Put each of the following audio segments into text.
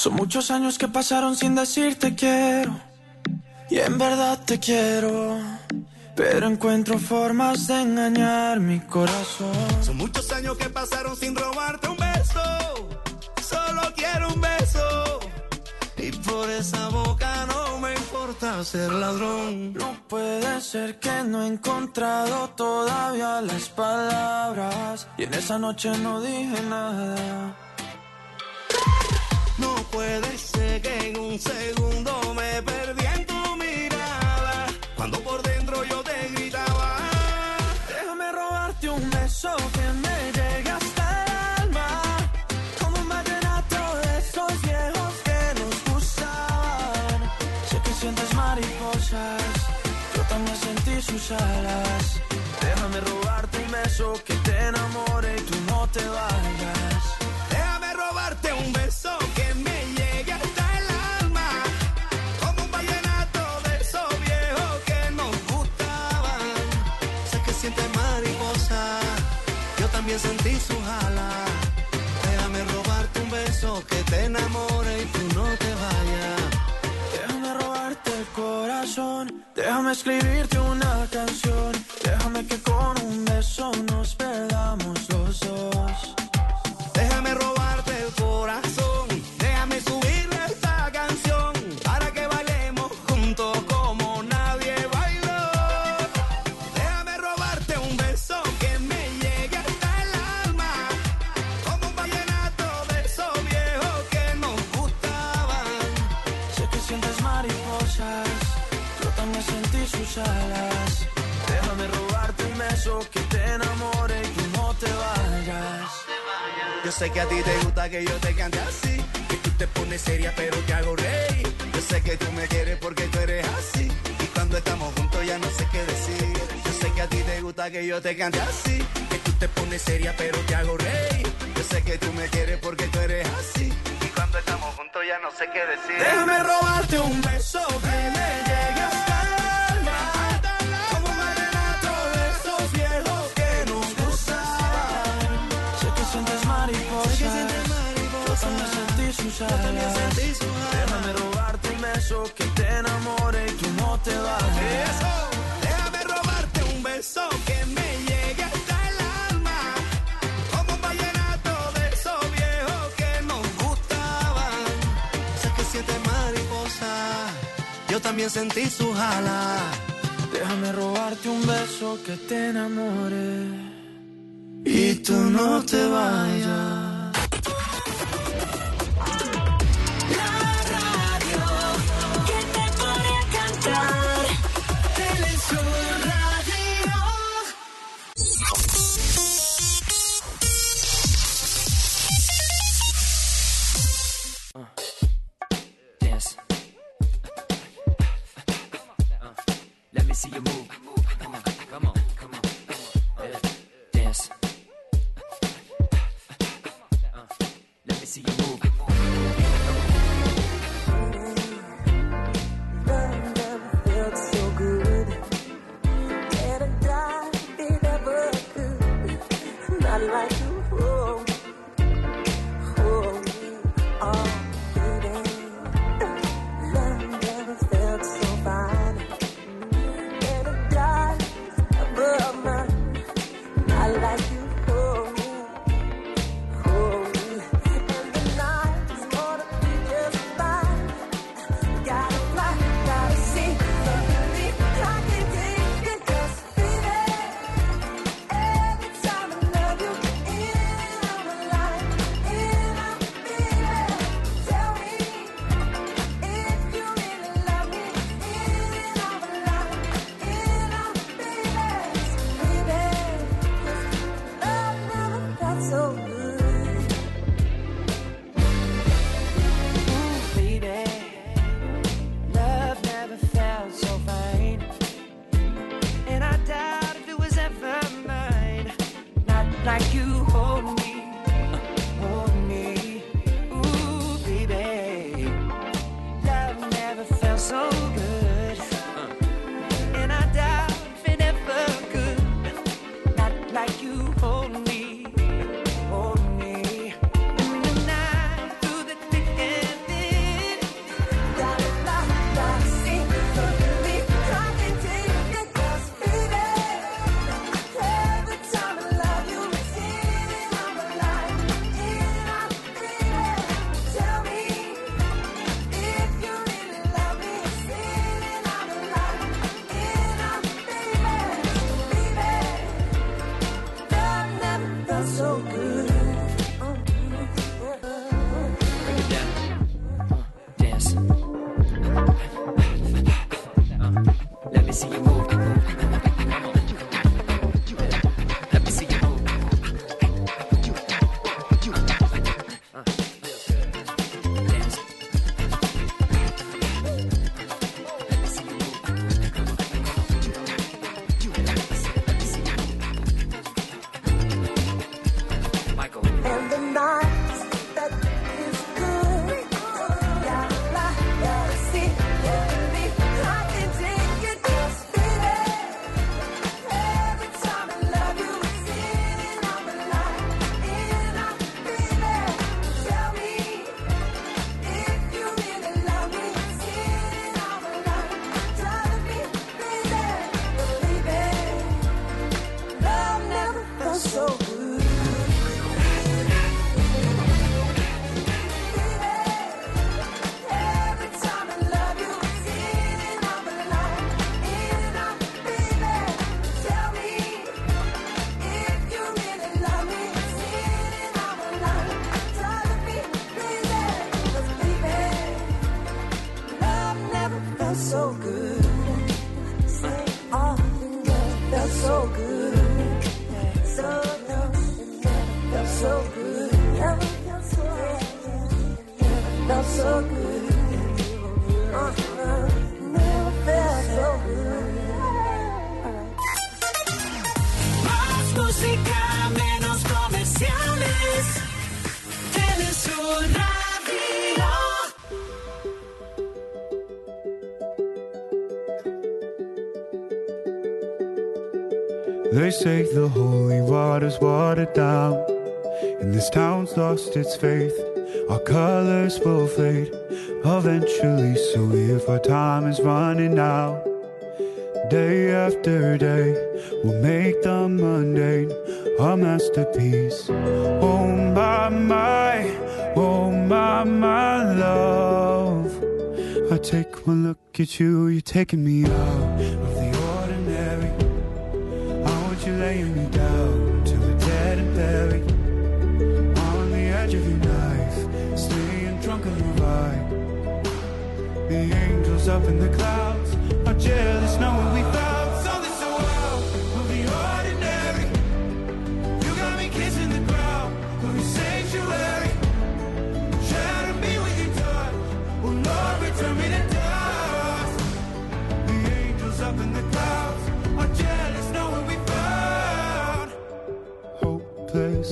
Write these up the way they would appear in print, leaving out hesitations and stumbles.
Son muchos años que pasaron sin decirte quiero, y en verdad te quiero, pero encuentro formas de engañar mi corazón. Son muchos años que pasaron sin robarte un beso, solo quiero un beso, y por esa boca no me importa ser ladrón. No puede ser que no he encontrado todavía las palabras, y en esa noche no dije nada. No puede ser que en un segundo me perdí en tu mirada, cuando por dentro yo te gritaba. Déjame robarte un beso que me llegue hasta el alma, como un vallenato de esos viejos que nos gustaban. Sé que sientes mariposas, yo también sentí sus alas. Déjame robarte un beso que te enamore y tú no te vayas. Déjame robarte un beso que me llegue hasta el alma, como un vallenato de esos viejos que nos gustaban. Sé que sientes mariposas, yo también sentí sus alas. Déjame robarte un beso que te enamore y tú no te vayas. Déjame robarte el corazón, déjame escribirte una canción, déjame que con un beso nos perdamos los dos. Déjame robarte el corazón, déjame subirle esta canción, para que bailemos juntos como nadie bailó. Déjame robarte un beso que me llegue hasta el alma, como un vallenato de esos viejos que nos gustaban. Sé que sientes mariposas, yo también sentí sus alas. Déjame robarte un beso que te enamore y tú no te vayas. Yo sé que a ti te gusta que yo te cante así, que tú te pones seria pero te hago reír. Yo sé que tú me quieres porque tú eres así, y cuando estamos juntos ya no sé qué decir. Yo sé que a ti te gusta que yo te cante así, que tú te pones seria pero te hago reír. Yo sé que tú me quieres porque tú eres así, y cuando estamos juntos ya no sé qué decir. Déjame robarte un beso que me llegue hasta el alma, como un vallenato de esos viejos que nos gustaban. Sé que sientes mariposas, yo también sentí sus alas. Déjame robarte un beso que te enamore y tú no te vayas. Déjame robarte un beso que me llegue hasta el alma, como un vallenato de esos viejos que nos gustaban. Sé que sientes mariposa, yo también sentí sus alas. Déjame robarte un beso que te enamore y tú no te vayas. Dance. Let me see you move. Come on, come on, come on. Dance. Let me see you move. so good. Oh, felt so good. Felt so good. Felt so good. Never felt so good. Más música, menos comerciales. Telesur Radio. They say the holy water's watered down, and this town's lost its faith. Our colors will fade eventually, so if our time is running out, day after day, we'll make the mundane a masterpiece. Oh my, love. I take one look at you, you're taking me out of the ordinary. You're laying me down to a dead and buried on the edge of your knife, staying drunk on your vibe. The angels up in the clouds are jealous knowing we found something so out of the ordinary. You got me kissing the ground of your sanctuary. Shadow me with your touch, oh Lord, return me to dust. The angels up in the clouds are jealous knowing we found hopeless,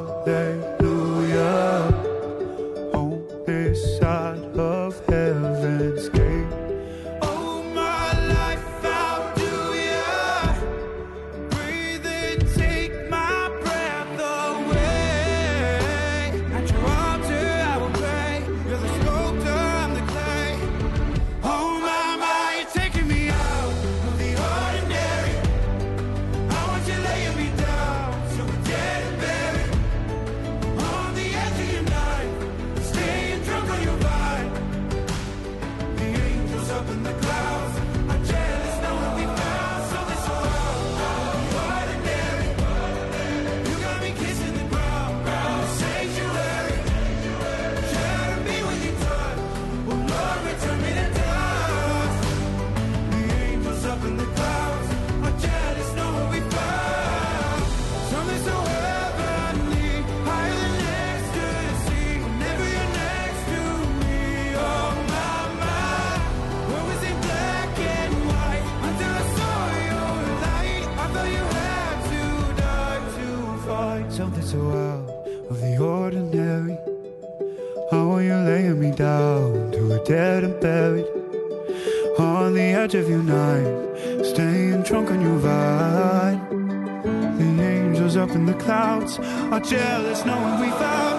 hallelujah, on this side of heaven's gate. Oh, my life, how do ya breathe and take my breath away? At your altar I will pray, you're the sculptor, I'm the clay. Oh my, you're taking me out of the ordinary. I want you laying me down, so we're dead and buried on the edge of your night, staying drunk on your vine. The angels up in the clouds are jealous knowing we found something so out of the ordinary. You got me kissing the ground in the sanctuary. Shadow me with your touch, oh Lord, return me to dust. The angels up in the clouds are jealous knowing we found something so heavenly, higher than ecstasy. Whenever you're next to me, oh my, what was in black and white until I saw your light? I thought you had to die to find something so out of the ordinary. How are you laying me down to a dead and buried on the edge of your night, staying drunk on your vine. The angels up in the clouds are jealous knowing we found